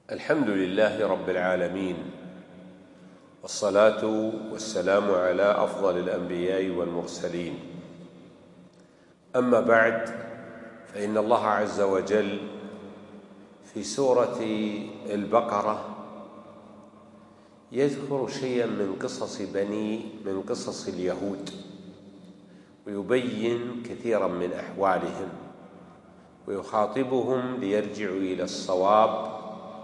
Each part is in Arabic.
الحمد لله رب العالمين، والصلاة والسلام على أفضل الأنبياء والمرسلين. أما بعد، فإن الله عز وجل في سورة البقرة يذكر شيئا من قصص اليهود، ويبين كثيرا من أحوالهم، ويخاطبهم ليرجعوا إلى الصواب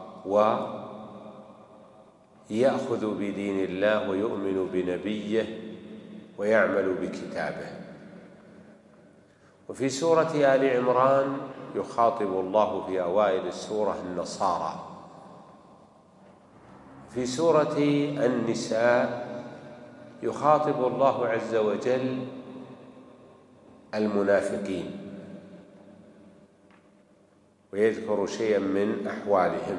ويأخذوا بدين الله ويؤمنوا بنبيه ويعملوا بكتابه. وفي سورة آل عمران يخاطب الله في أوائل السورة النصارى. في سورة النساء يخاطب الله عز وجل المنافقين ويذكر شيئا من أحوالهم.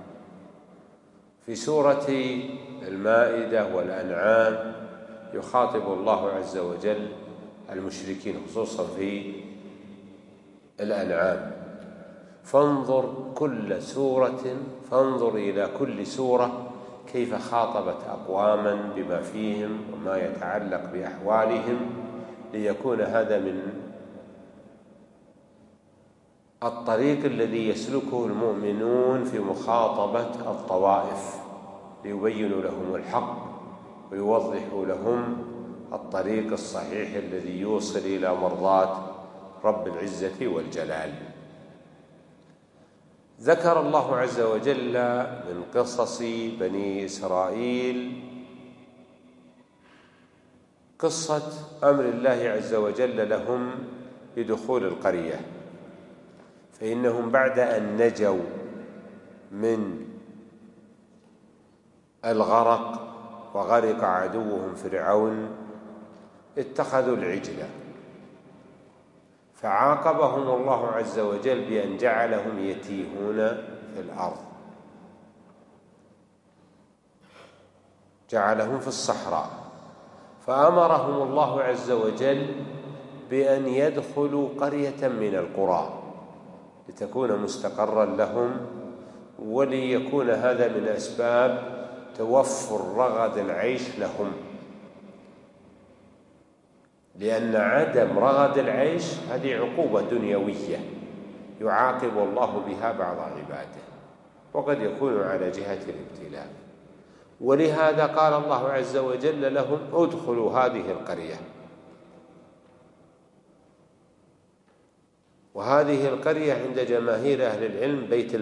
في سورة المائدة والأنعام يخاطب الله عز وجل المشركين، خصوصا في الأنعام. فانظر إلى كل سورة كيف خاطبت أقواما بما فيهم وما يتعلق بأحوالهم، ليكون هذا من الطريق الذي يسلكه المؤمنون في مخاطبة الطوائف، ليبينوا لهم الحق ويوضحوا لهم الطريق الصحيح الذي يوصل إلى مرضاة رب العزة والجلال. ذكر الله عز وجل من قصص بني إسرائيل قصة أمر الله عز وجل لهم بدخول القرية، فإنهم بعد أن نجوا من الغرق وغرق عدوهم فرعون اتخذوا العجل، فعاقبهم الله عز وجل بأن جعلهم يتيهون في الأرض، جعلهم في الصحراء. فأمرهم الله عز وجل بأن يدخلوا قرية من القرى لتكون مستقرا لهم، وليكون هذا من أسباب توفر رغد العيش لهم، لأن عدم رغد العيش هذه عقوبة دنيوية يعاقب الله بها بعض عباده، وقد يكون على جهة الابتلاء. ولهذا قال الله عز وجل لهم: ادخلوا هذه القرية. وهذه القرية عند جماهير أهل العلم بيت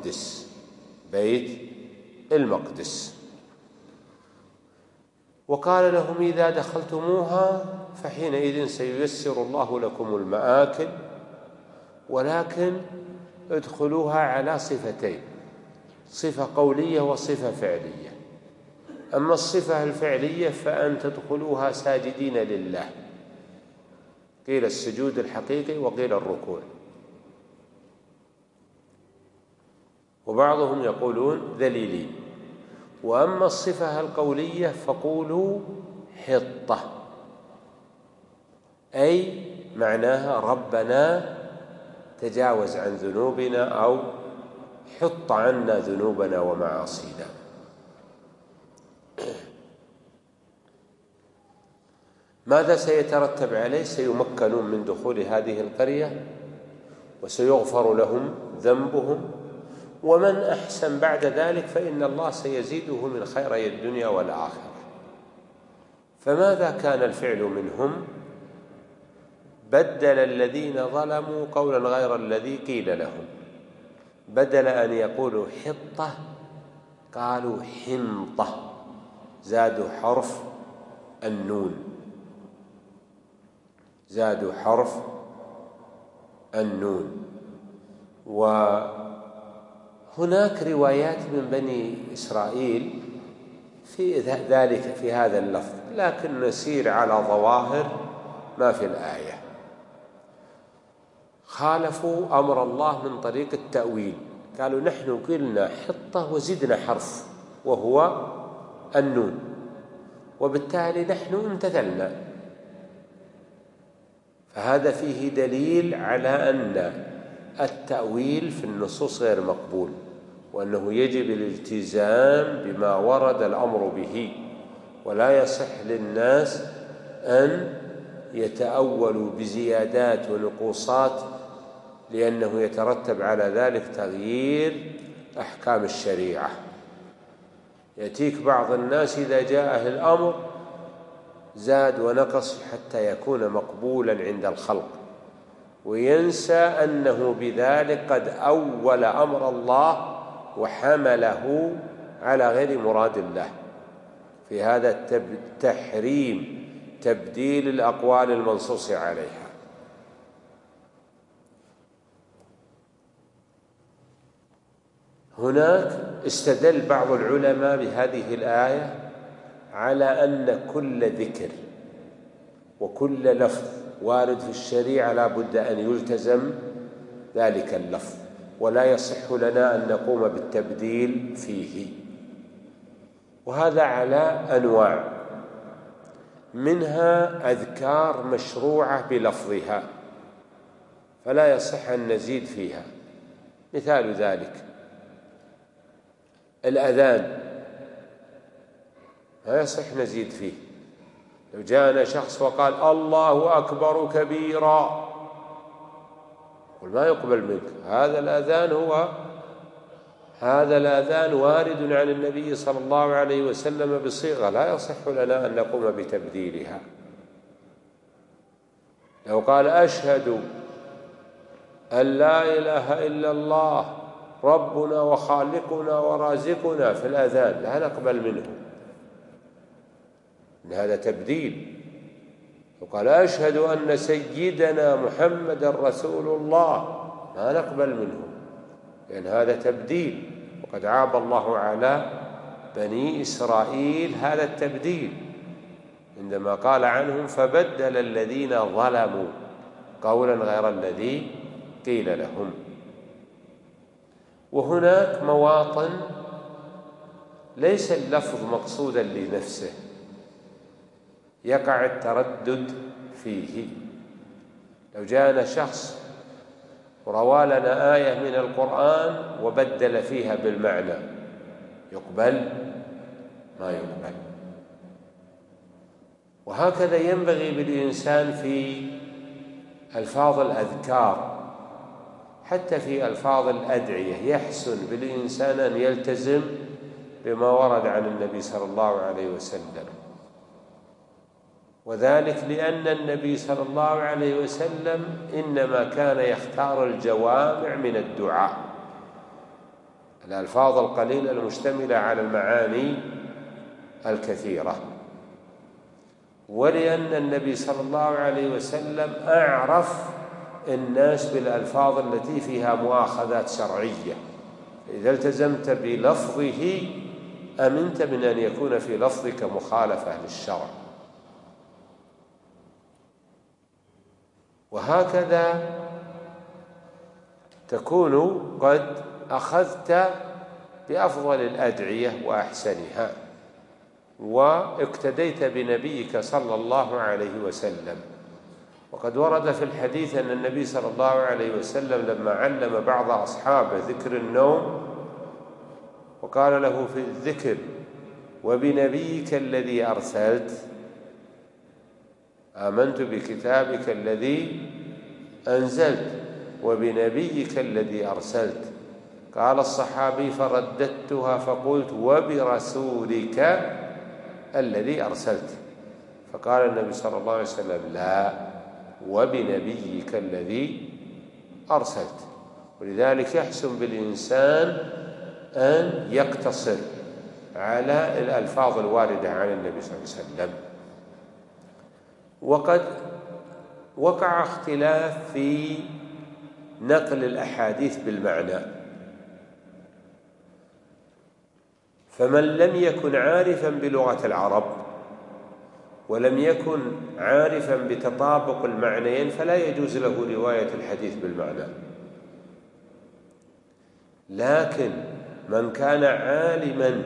المقدس. وقال لهم: إذا دخلتموها فحينئذ سييسر الله لكم المآكل، ولكن ادخلوها على صفتين: صفة قولية وصفة فعلية. أما الصفة الفعلية فأن تدخلوها ساجدين لله، قيل السجود الحقيقي وقيل الركوع، وبعضهم يقولون ذليلين. وأما الصفة القولية فقولوا حطة، أي معناها ربنا تجاوز عن ذنوبنا، أو حط عنا ذنوبنا ومعاصينا. ماذا سيترتب عليه؟ سيمكنون من دخول هذه القرية، وسيغفر لهم ذنبهم، ومن أحسن بعد ذلك فإن الله سيزيده من خيري الدنيا والآخرة. فماذا كان الفعل منهم؟ بدل الذين ظلموا قولا غير الذي قيل لهم، بدل أن يقولوا حطة قالوا حنطة، زادوا حرف النون. وهناك روايات من بني إسرائيل في ذلك في هذا اللفظ، لكن نسير على ظواهر ما في الآية. خالفوا أمر الله من طريق التأويل، قالوا: نحن قلنا حطة وزدنا حرف وهو النون، وبالتالي نحن امتثلنا. فهذا فيه دليل على أن التأويل في النصوص غير مقبول، وأنه يجب الالتزام بما ورد الأمر به، ولا يصح للناس أن يتأولوا بزيادات ونقوصات، لأنه يترتب على ذلك تغيير أحكام الشريعة. يأتيك بعض الناس إذا جاءه الأمر زاد ونقص حتى يكون مقبولا عند الخلق، وينسى أنه بذلك قد أول أمر الله وحمله على غير مراد الله. في هذا التحريم تبديل الأقوال المنصوص عليها. هناك استدل بعض العلماء بهذه الآية على أن كل ذكر وكل لفظ وارد في الشريعة لا بد أن يلتزم ذلك اللفظ، ولا يصح لنا أن نقوم بالتبديل فيه. وهذا على أنواع، منها أذكار مشروعة بلفظها فلا يصح أن نزيد فيها. مثال ذلك الأذان، لا يصح نزيد فيه. لو جاءنا شخص وقال الله أكبر كبيرا، قل ما يقبل منك، هذا الأذان وارد عن النبي صلى الله عليه وسلم بصيغة لا يصح لنا أن نقوم بتبديلها. لو قال أشهد أن لا إله إلا الله ربنا وخالقنا ورازقنا في الأذان، لا نقبل منه، إن هذا تبديل. وقال أشهد أن سيدنا محمد رسول الله، ما نقبل منه، لأن هذا تبديل، وقد عاب الله على بني إسرائيل هذا التبديل عندما قال عنهم فبدل الذين ظلموا قولا غير الذي قيل لهم. وهناك مواطن ليس اللفظ مقصودا لنفسه يقع التردد فيه. لو جاءنا شخص وروى لنا آية من القرآن وبدل فيها بالمعنى، يقبل؟ ما يقبل. وهكذا ينبغي بالإنسان في ألفاظ الأذكار، حتى في ألفاظ الأدعية يحسن بالإنسان أن يلتزم بما ورد عن النبي صلى الله عليه وسلم، وذلك لأن النبي صلى الله عليه وسلم إنما كان يختار الجوامع من الدعاء، الألفاظ القليلة المشتملة على المعاني الكثيرة، ولأن النبي صلى الله عليه وسلم أعرف الناس بالألفاظ التي فيها مؤاخذات شرعية. إذا التزمت بلفظه أمنت من أن يكون في لفظك مخالفة للشرع. وهكذا تكون قد أخذت بأفضل الأدعية وأحسنها، واقتديت بنبيك صلى الله عليه وسلم. وقد ورد في الحديث أن النبي صلى الله عليه وسلم لما علم بعض أصحابه ذكر النوم وقال له في الذكر وبنبيك الذي أرسلت، آمنت بكتابك الذي أنزلت وبنبيك الذي أرسلت، قال الصحابي فرددتها فقلت وبرسولك الذي أرسلت، فقال النبي صلى الله عليه وسلم لا، وبنبيك الذي أرسلت. ولذلك يحسن بالإنسان أن يقتصر على الألفاظ الواردة عن النبي صلى الله عليه وسلم. وقد وقع اختلاف في نقل الأحاديث بالمعنى، فمن لم يكن عارفا بلغة العرب ولم يكن عارفا بتطابق المعنيين فلا يجوز له رواية الحديث بالمعنى. لكن من كان عالما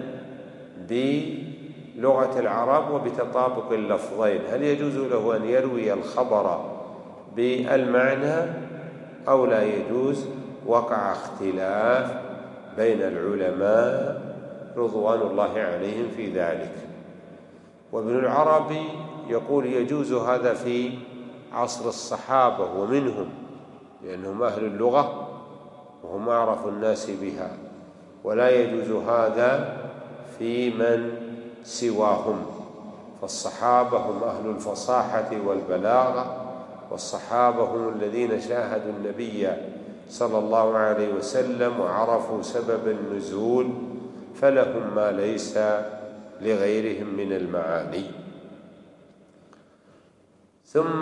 بلغة العرب وبتطابق اللفظين هل يجوز له أن يروي الخبر بالمعنى أو لا يجوز؟ وقع اختلاف بين العلماء رضوان الله عليهم في ذلك. وابن العربي يقول يجوز هذا في عصر الصحابة ومنهم، لأنهم أهل اللغة وهم أعرف الناس بها، ولا يجوز هذا في من سواهم، فالصحابة هم أهل الفصاحة والبلاغة، والصحابة هم الذين شاهدوا النبي صلى الله عليه وسلم وعرفوا سبب النزول، فلهم ما ليس لغيرهم من المعاني. ثم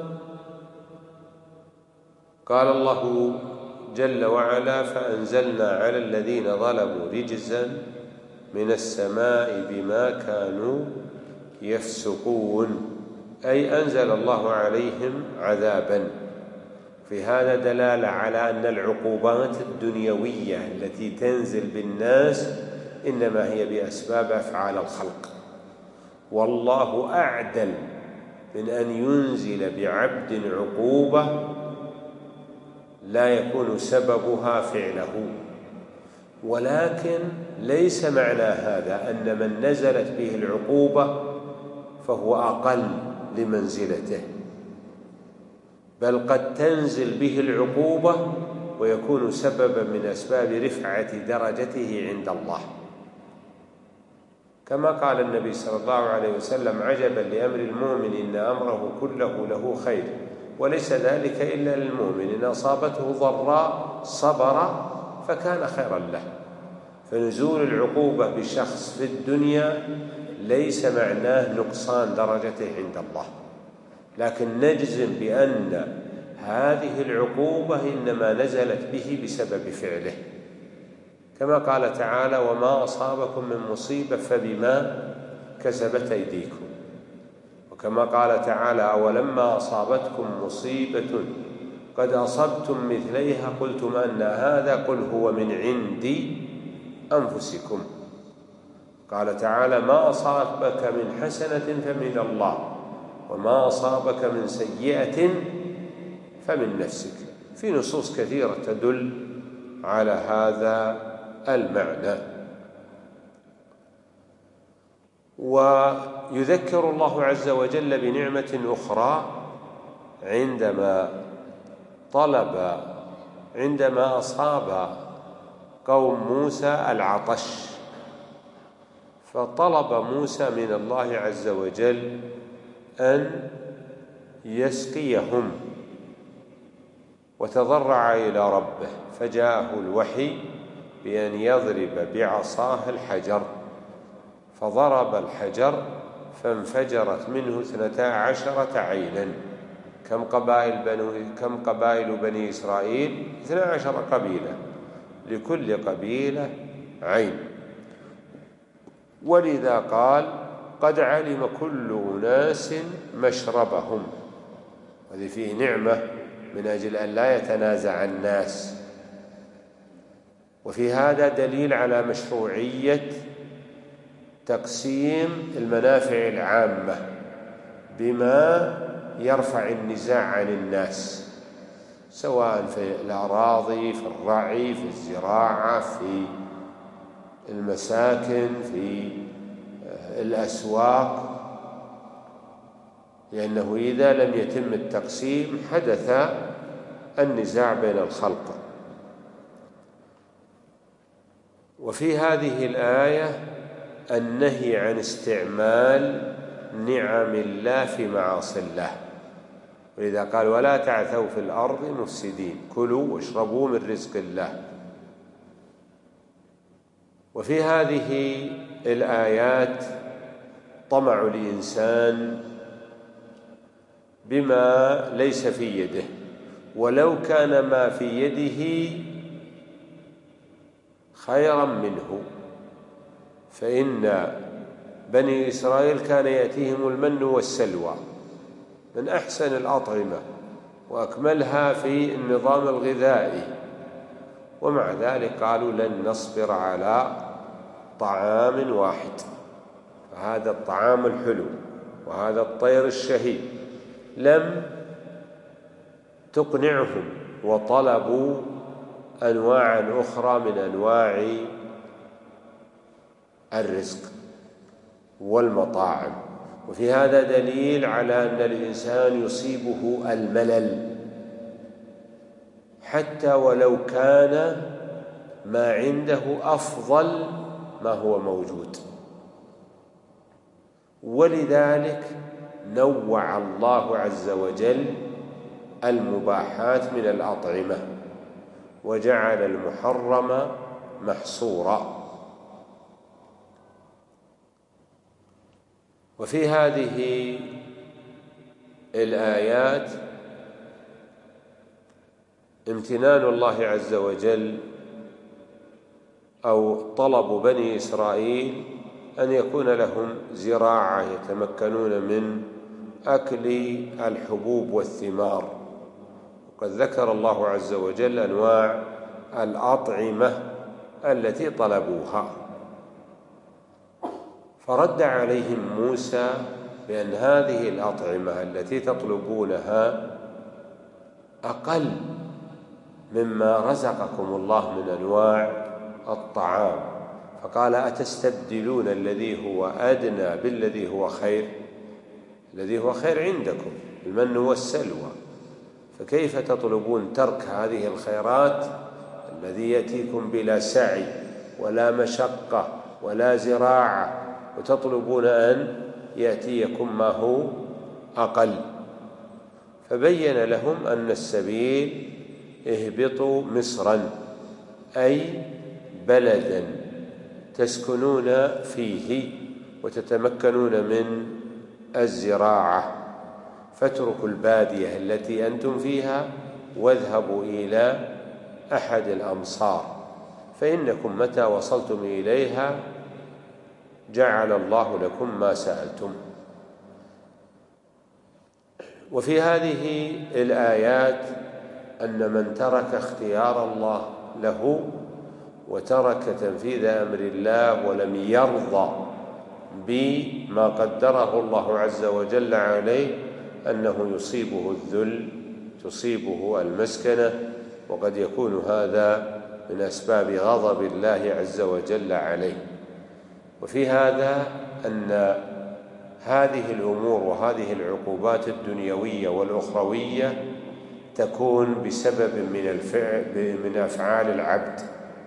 قال الله جل وعلا: فأنزلنا على الذين ظلموا رجزا من السماء بما كانوا يفسقون، أي أنزل الله عليهم عذابا. في هذا دلالة على أن العقوبات الدنيوية التي تنزل بالناس إنما هي بأسباب أفعال الخلق، والله أعدل من أن ينزل بعبد عقوبة لا يكون سببها فعله. ولكن ليس معنى هذا أن من نزلت به العقوبة فهو أقل لمنزلته، بل قد تنزل به العقوبة ويكون سببا من أسباب رفعة درجته عند الله، كما قال النبي صلى الله عليه وسلم: عجبا لأمر المؤمن إن أمره كله له خير، وليس ذلك إلا للمؤمن، إن أصابته ضراء صبر فكان خيرا له. فنزول العقوبة بشخص في الدنيا ليس معناه نقصان درجته عند الله، لكن نجزم بأن هذه العقوبة إنما نزلت به بسبب فعله، كما قال تعالى: وما أصابكم من مصيبة فبما كسبت أيديكم. وكما قال تعالى: أولما أصابتكم مصيبة قد أصبتم مثليها قلتم أن هذا قل هو من عند أنفسكم. قال تعالى: ما أصابك من حسنة فمن الله وما أصابك من سيئة فمن نفسك. في نصوص كثيرة تدل على هذا المعنى. ويذكر الله عز وجل بنعمة أخرى عندما أصاب قوم موسى العطش، فطلب موسى من الله عز وجل أن يسقيهم، وتضرع إلى ربه، فجاءه الوحي بأن يضرب بعصاه الحجر، فضرب الحجر فانفجرت منه 12 عينا. كم قبائل بني إسرائيل؟ 12 قبيلة، لكل قبيلة عين. ولذا قال: قد علم كل أناس مشربهم، هذه فيه نعمة من أجل أن لا يتنازع الناس. وفي هذا دليل على مشروعية تقسيم المنافع العامة بما يرفع النزاع عن الناس، سواء في الأراضي، في الرعي، في الزراعة، في المساكن، في الأسواق، لأنه إذا لم يتم التقسيم حدث النزاع بين الخلق. وفي هذه الآية النهي عن استعمال نعم الله في معاصي الله، ولذا قال: ولا تعثوا في الأرض مفسدين، كلوا واشربوا من رزق الله. وفي هذه الآيات طمع الإنسان بما ليس في يده، ولو كان ما في يده خيرا منه، فإن بني إسرائيل كان يأتيهم المن والسلوى من أحسن الأطعمة وأكملها في النظام الغذائي، ومع ذلك قالوا: لن نصبر على طعام واحد، فهذا الطعام الحلو وهذا الطير الشهي لم تقنعهم، وطلبوا أنواعا أخرى من أنواع الرزق والمطاعم. وفي هذا دليل على أن الإنسان يصيبه الملل حتى ولو كان ما عنده أفضل ما هو موجود. ولذلك نوع الله عز وجل المباحات من الأطعمة وجعل المحرم محصورا. وفي هذه الآيات امتنان الله عز وجل أو طلب بني إسرائيل أن يكون لهم زراعة يتمكنون من أكل الحبوب والثمار. وقد ذكر الله عز وجل أنواع الأطعمة التي طلبوها، فرد عليهم موسى بأن هذه الأطعمة التي تطلبونها أقل مما رزقكم الله من أنواع الطعام. فقال: أتستبدلون الذي هو أدنى بالذي هو خير؟ الذي هو خير عندكم المن والسلوى، فكيف تطلبون ترك هذه الخيرات الذي يأتيكم بلا سعي ولا مشقة ولا زراعة، وتطلبون أن يأتيكم ما هو أقل؟ فبين لهم أن السبيل: اهبطوا مصرا، أي بلدا تسكنون فيه وتتمكنون من الزراعة، فاتركوا البادية التي أنتم فيها واذهبوا إلى أحد الأمصار، فإنكم متى وصلتم إليها جعل الله لكم ما سألتم. وفي هذه الآيات أن من ترك اختيار الله له وترك تنفيذ أمر الله ولم يرضى بما قدره الله عز وجل عليه أنه يصيبه الذل، تصيبه المسكنة، وقد يكون هذا من أسباب غضب الله عز وجل عليه. وفي هذا أن هذه الأمور وهذه العقوبات الدنيوية والأخروية تكون بسبب من أفعال العبد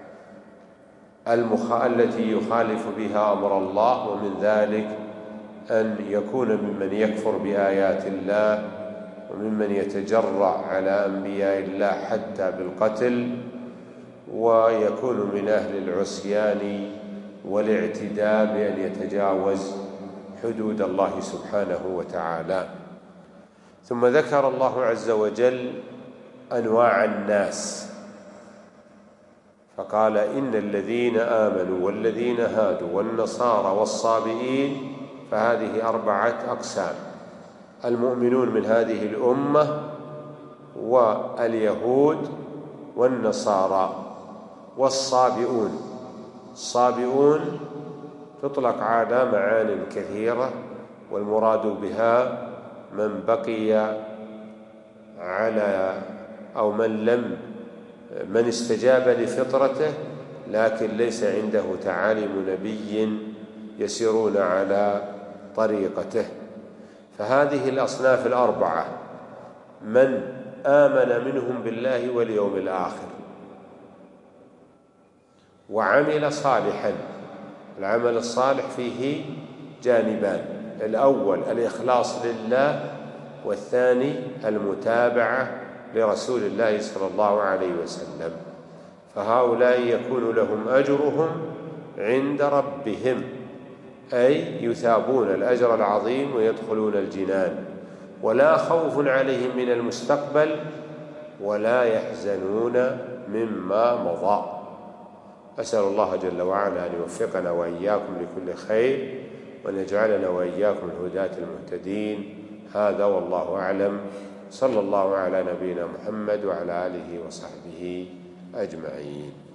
التي يخالف بها أمر الله، ومن ذلك أن يكون ممن يكفر بآيات الله وممن يتجرأ على أنبياء الله حتى بالقتل، ويكون من أهل العصيان والاعتداء بأن يتجاوز حدود الله سبحانه وتعالى. ثم ذكر الله عز وجل أنواع الناس فقال: إن الذين آمنوا والذين هادوا والنصارى والصابئين، فهذه 4 أقسام: المؤمنون من هذه الأمة واليهود والنصارى والصابئون. الصابئون تطلق على معان كثيرة، والمراد بها من بقي على أو من استجاب لفطرته لكن ليس عنده تعاليم نبي يسيرون على طريقته. فهذه الأصناف 4: من آمن منهم بالله واليوم الآخر وعمل صالحا. العمل الصالح فيه جانبان: الأول الإخلاص لله، والثاني المتابعة لرسول الله صلى الله عليه وسلم. فهؤلاء يكون لهم أجرهم عند ربهم، أي يثابون الأجر العظيم ويدخلون الجنان، ولا خوف عليهم من المستقبل ولا يحزنون مما مضى. أسأل الله جل وعلا أن يوفقنا وإياكم لكل خير، وأن يجعلنا وإياكم الهداة المهتدين. هذا والله أعلم. صلى الله على نبينا محمد وعلى آله وصحبه أجمعين.